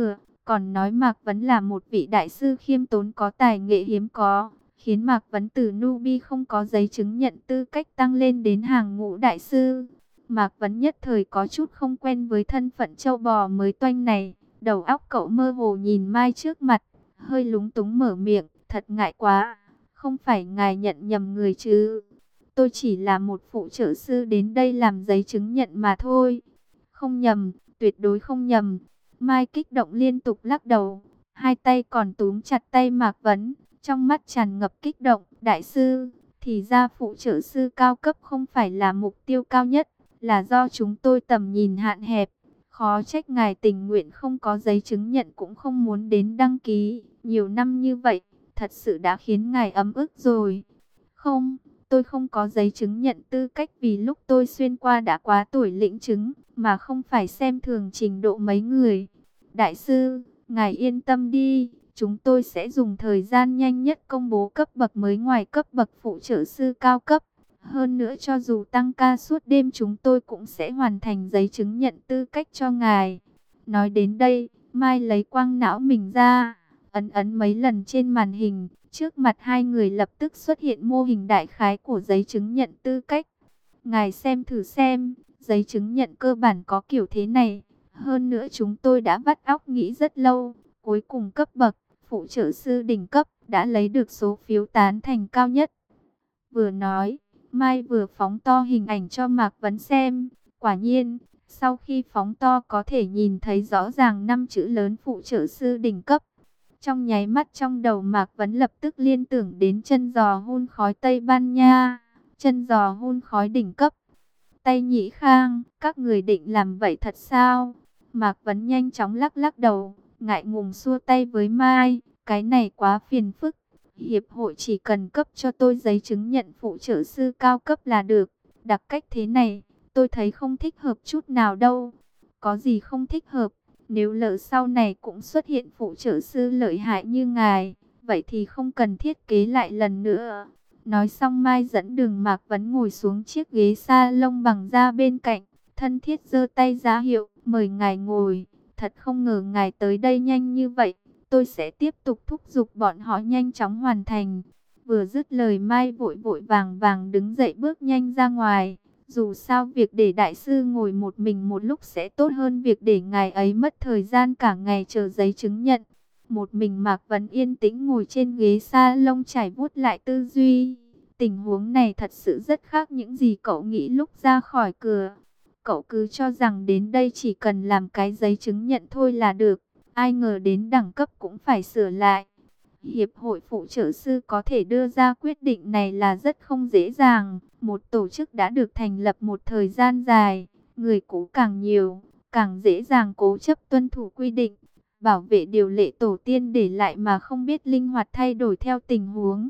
còn nói Mạc Vấn là một vị đại sư khiêm tốn có tài nghệ hiếm có, khiến Mạc Vấn từ newbie không có giấy chứng nhận tư cách tăng lên đến hàng ngũ đại sư. Mạc Vấn nhất thời có chút không quen với thân phận châu bò mới toanh này, đầu óc cậu mơ hồ nhìn Mai trước mặt, hơi lúng túng mở miệng, thật ngại quá, không phải ngài nhận nhầm người chứ? Tôi chỉ là một phụ trợ sư đến đây làm giấy chứng nhận mà thôi. Không nhầm, tuyệt đối không nhầm. Mai kích động liên tục lắc đầu, hai tay còn túm chặt tay Mạc Vấn, trong mắt tràn ngập kích động. Đại sư, thì ra phụ trợ sư cao cấp không phải là mục tiêu cao nhất, là do chúng tôi tầm nhìn hạn hẹp. Khó trách ngài tình nguyện không có giấy chứng nhận cũng không muốn đến đăng ký. Nhiều năm như vậy, thật sự đã khiến ngài ấm ức rồi. Không, tôi không có giấy chứng nhận tư cách vì lúc tôi xuyên qua đã quá tuổi lĩnh chứng, mà không phải xem thường trình độ mấy người. Đại sư, ngài yên tâm đi, chúng tôi sẽ dùng thời gian nhanh nhất công bố cấp bậc mới ngoài cấp bậc phụ trợ sư cao cấp. Hơn nữa cho dù tăng ca suốt đêm chúng tôi cũng sẽ hoàn thành giấy chứng nhận tư cách cho ngài. Nói đến đây, Mai lấy quang não mình ra, ấn ấn mấy lần trên màn hình. Trước mặt hai người lập tức xuất hiện mô hình đại khái của giấy chứng nhận tư cách. Ngài xem thử xem, giấy chứng nhận cơ bản có kiểu thế này. Hơn nữa chúng tôi đã vắt óc nghĩ rất lâu. Cuối cùng cấp bậc, phụ trợ sư đỉnh cấp, đã lấy được số phiếu tán thành cao nhất. Vừa nói, Mai vừa phóng to hình ảnh cho Mạc Vấn xem. Quả nhiên, sau khi phóng to có thể nhìn thấy rõ ràng 5 chữ lớn phụ trợ sư đỉnh cấp. Trong nháy mắt trong đầu Mạc Vấn lập tức liên tưởng đến chân giò hun khói Tây Ban Nha, chân giò hun khói đỉnh cấp. Tây Nhĩ Khang, các người định làm vậy thật sao? Mạc Vấn nhanh chóng lắc lắc đầu, ngại ngùng xua tay với Mai, cái này quá phiền phức. Hiệp hội chỉ cần cấp cho tôi giấy chứng nhận phụ trợ sư cao cấp là được. Đặc cách thế này, tôi thấy không thích hợp chút nào đâu. Có gì không thích hợp? Nếu lỡ sau này cũng xuất hiện phụ trợ sư lợi hại như ngài, vậy thì không cần thiết kế lại lần nữa. Nói xong Mai dẫn Đường Mạc Vấn ngồi xuống chiếc ghế salon bằng da bên cạnh, thân thiết giơ tay ra hiệu, mời ngài ngồi. Thật không ngờ ngài tới đây nhanh như vậy, tôi sẽ tiếp tục thúc giục bọn họ nhanh chóng hoàn thành. Vừa dứt lời Mai vội vội vàng vàng đứng dậy bước nhanh ra ngoài. Dù sao việc để đại sư ngồi một mình một lúc sẽ tốt hơn việc để ngài ấy mất thời gian cả ngày chờ giấy chứng nhận. Một mình Mạc Vấn yên tĩnh ngồi trên ghế salon trải vuốt lại tư duy. Tình huống này thật sự rất khác những gì cậu nghĩ lúc ra khỏi cửa. Cậu cứ cho rằng đến đây chỉ cần làm cái giấy chứng nhận thôi là được. Ai ngờ đến đẳng cấp cũng phải sửa lại. Hiệp hội phụ trợ sư có thể đưa ra quyết định này là rất không dễ dàng. Một tổ chức đã được thành lập một thời gian dài, người cũ càng nhiều, càng dễ dàng cố chấp tuân thủ quy định, bảo vệ điều lệ tổ tiên để lại mà không biết linh hoạt thay đổi theo tình huống.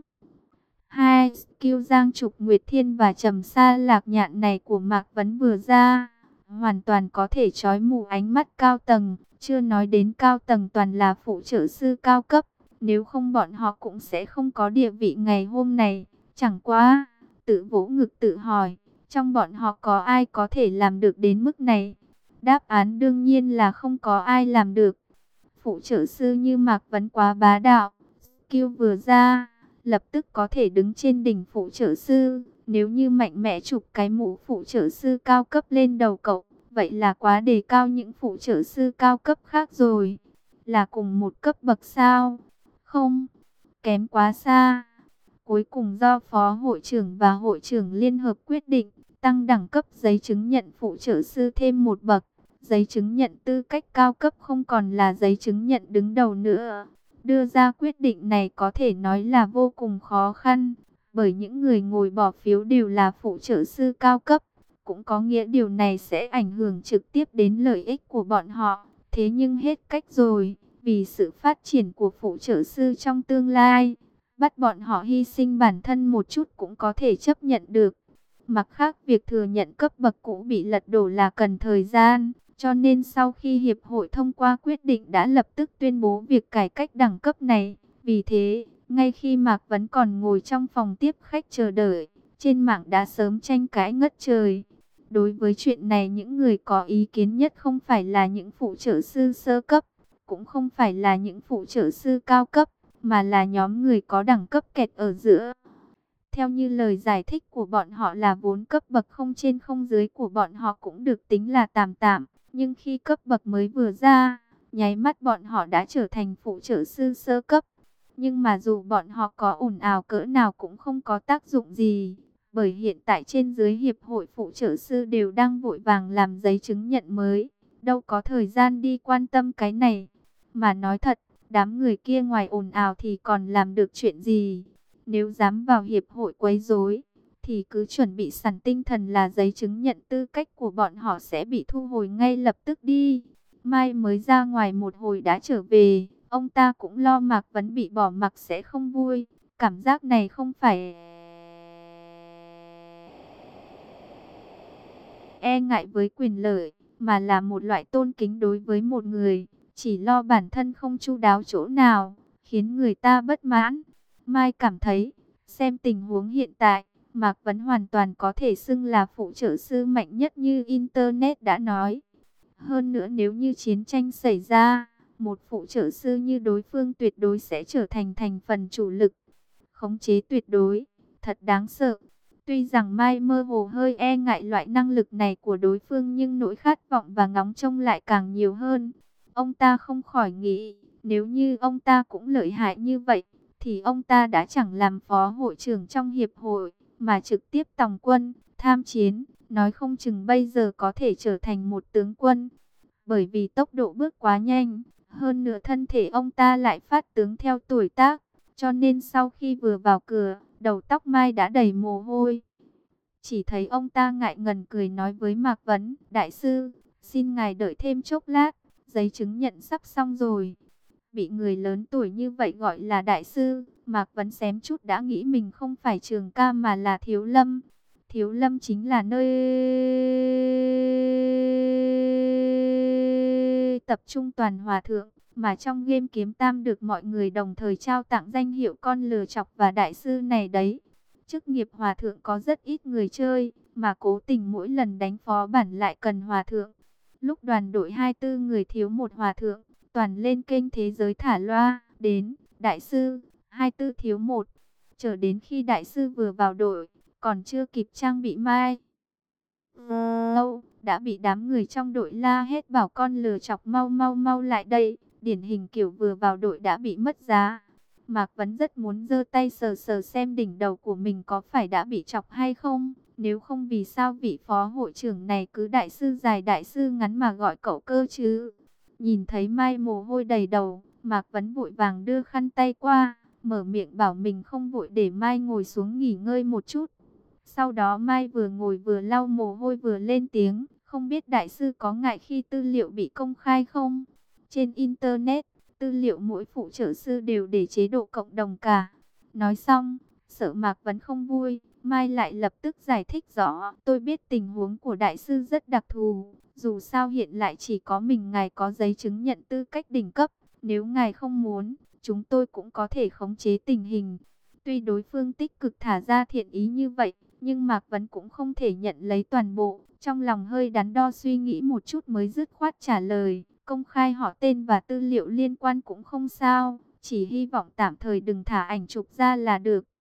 Hai skill Giang Trục Nguyệt Thiên và Trầm Sa Lạc Nhạn này của Mạc Vấn vừa ra, hoàn toàn có thể chói mù ánh mắt cao tầng, chưa nói đến cao tầng toàn là phụ trợ sư cao cấp. Nếu không bọn họ cũng sẽ không có địa vị ngày hôm này. Chẳng quá, tự vỗ ngực tự hỏi, trong bọn họ có ai có thể làm được đến mức này? Đáp án đương nhiên là không có ai làm được. Phụ trợ sư như Mạc Vấn quá bá đạo, skill vừa ra, lập tức có thể đứng trên đỉnh phụ trợ sư. Nếu như mạnh mẽ chụp cái mũ phụ trợ sư cao cấp lên đầu cậu, vậy là quá đề cao những phụ trợ sư cao cấp khác rồi. Là cùng một cấp bậc sao? Không, kém quá xa. Cuối cùng do Phó Hội trưởng và Hội trưởng liên hợp quyết định, tăng đẳng cấp giấy chứng nhận phụ trợ sư thêm một bậc. Giấy chứng nhận tư cách cao cấp không còn là giấy chứng nhận đứng đầu nữa. Đưa ra quyết định này có thể nói là vô cùng khó khăn, bởi những người ngồi bỏ phiếu đều là phụ trợ sư cao cấp. Cũng có nghĩa điều này sẽ ảnh hưởng trực tiếp đến lợi ích của bọn họ. Thế nhưng hết cách rồi. Vì sự phát triển của phụ trợ sư trong tương lai, bắt bọn họ hy sinh bản thân một chút cũng có thể chấp nhận được. Mặt khác việc thừa nhận cấp bậc cũ bị lật đổ là cần thời gian, cho nên sau khi Hiệp hội thông qua quyết định đã lập tức tuyên bố việc cải cách đẳng cấp này. Vì thế, ngay khi Mạc Vấn còn ngồi trong phòng tiếp khách chờ đợi, trên mạng đã sớm tranh cãi ngất trời. Đối với chuyện này những người có ý kiến nhất không phải là những phụ trợ sư sơ cấp, cũng không phải là những phụ trợ sư cao cấp, mà là nhóm người có đẳng cấp kẹt ở giữa. Theo như lời giải thích của bọn họ là vốn cấp bậc không trên không dưới của bọn họ cũng được tính là tạm tạm, nhưng khi cấp bậc mới vừa ra, nháy mắt bọn họ đã trở thành phụ trợ sư sơ cấp. Nhưng mà dù bọn họ có ồn ào cỡ nào cũng không có tác dụng gì, bởi hiện tại trên dưới hiệp hội phụ trợ sư đều đang vội vàng làm giấy chứng nhận mới, đâu có thời gian đi quan tâm cái này. Mà nói thật, đám người kia ngoài ồn ào thì còn làm được chuyện gì? Nếu dám vào hiệp hội quấy rối, thì cứ chuẩn bị sẵn tinh thần là giấy chứng nhận tư cách của bọn họ sẽ bị thu hồi ngay lập tức đi. Mai mới ra ngoài một hồi đã trở về, ông ta cũng lo Mạc Vấn bị bỏ mặc sẽ không vui. Cảm giác này không phải e ngại với quyền lợi, mà là một loại tôn kính đối với một người, chỉ lo bản thân không chu đáo chỗ nào, khiến người ta bất mãn. Mai cảm thấy, xem tình huống hiện tại, Mạc Vấn hoàn toàn có thể xưng là phụ trợ sư mạnh nhất như Internet đã nói. Hơn nữa nếu như chiến tranh xảy ra, một phụ trợ sư như đối phương tuyệt đối sẽ trở thành thành phần chủ lực. Khống chế tuyệt đối, thật đáng sợ. Tuy rằng Mai mơ hồ hơi e ngại loại năng lực này của đối phương, nhưng nỗi khát vọng và ngóng trông lại càng nhiều hơn. Ông ta không khỏi nghĩ, nếu như ông ta cũng lợi hại như vậy, thì ông ta đã chẳng làm phó hội trưởng trong hiệp hội, mà trực tiếp tòng quân, tham chiến, nói không chừng bây giờ có thể trở thành một tướng quân. Bởi vì tốc độ bước quá nhanh, hơn nữa thân thể ông ta lại phát tướng theo tuổi tác, cho nên sau khi vừa vào cửa, đầu tóc Mai đã đầy mồ hôi. Chỉ thấy ông ta ngại ngần cười nói với Mạc Vấn, đại sư, xin ngài đợi thêm chốc lát, giấy chứng nhận sắp xong rồi. Bị người lớn tuổi như vậy gọi là đại sư, Mạc Vấn xém chút đã nghĩ mình không phải Trường Ca mà là Thiếu Lâm. Thiếu Lâm chính là nơi tập trung toàn hòa thượng, mà trong game kiếm tam được mọi người đồng thời trao tặng danh hiệu con lừa chọc và đại sư này đấy. Chức nghiệp hòa thượng có rất ít người chơi, mà cố tình mỗi lần đánh phó bản lại cần hòa thượng. Lúc đoàn đội 24 người thiếu một hòa thượng, toàn lên kênh thế giới thả loa, đến, đại sư, 24 thiếu một. Chờ đến khi đại sư vừa vào đội, còn chưa kịp trang bị mai lâu, đã bị đám người trong đội la hết bảo con lừa chọc mau mau mau lại đây. Điển hình kiểu vừa vào đội đã bị mất giá. Mạc Vấn rất muốn giơ tay sờ sờ xem đỉnh đầu của mình có phải đã bị chọc hay không. Nếu không vì sao vị phó hội trưởng này cứ đại sư dài đại sư ngắn mà gọi cậu cơ chứ. Nhìn thấy Mai mồ hôi đầy đầu, Mạc Vấn vội vàng đưa khăn tay qua, mở miệng bảo mình không vội để Mai ngồi xuống nghỉ ngơi một chút. Sau đó Mai vừa ngồi vừa lau mồ hôi vừa lên tiếng, không biết đại sư có ngại khi tư liệu bị công khai không? Trên Internet, tư liệu mỗi phụ trợ sư đều để chế độ cộng đồng cả. Nói xong, sợ Mạc Vấn không vui, Mai lại lập tức giải thích rõ. Tôi biết tình huống của đại sư rất đặc thù, dù sao hiện lại chỉ có mình ngài có giấy chứng nhận tư cách đỉnh cấp. Nếu ngài không muốn, chúng tôi cũng có thể khống chế tình hình. Tuy đối phương tích cực thả ra thiện ý như vậy, nhưng Mạc Vấn cũng không thể nhận lấy toàn bộ. Trong lòng hơi đắn đo suy nghĩ một chút mới dứt khoát trả lời. Công khai họ tên và tư liệu liên quan cũng không sao, chỉ hy vọng tạm thời đừng thả ảnh chụp ra là được.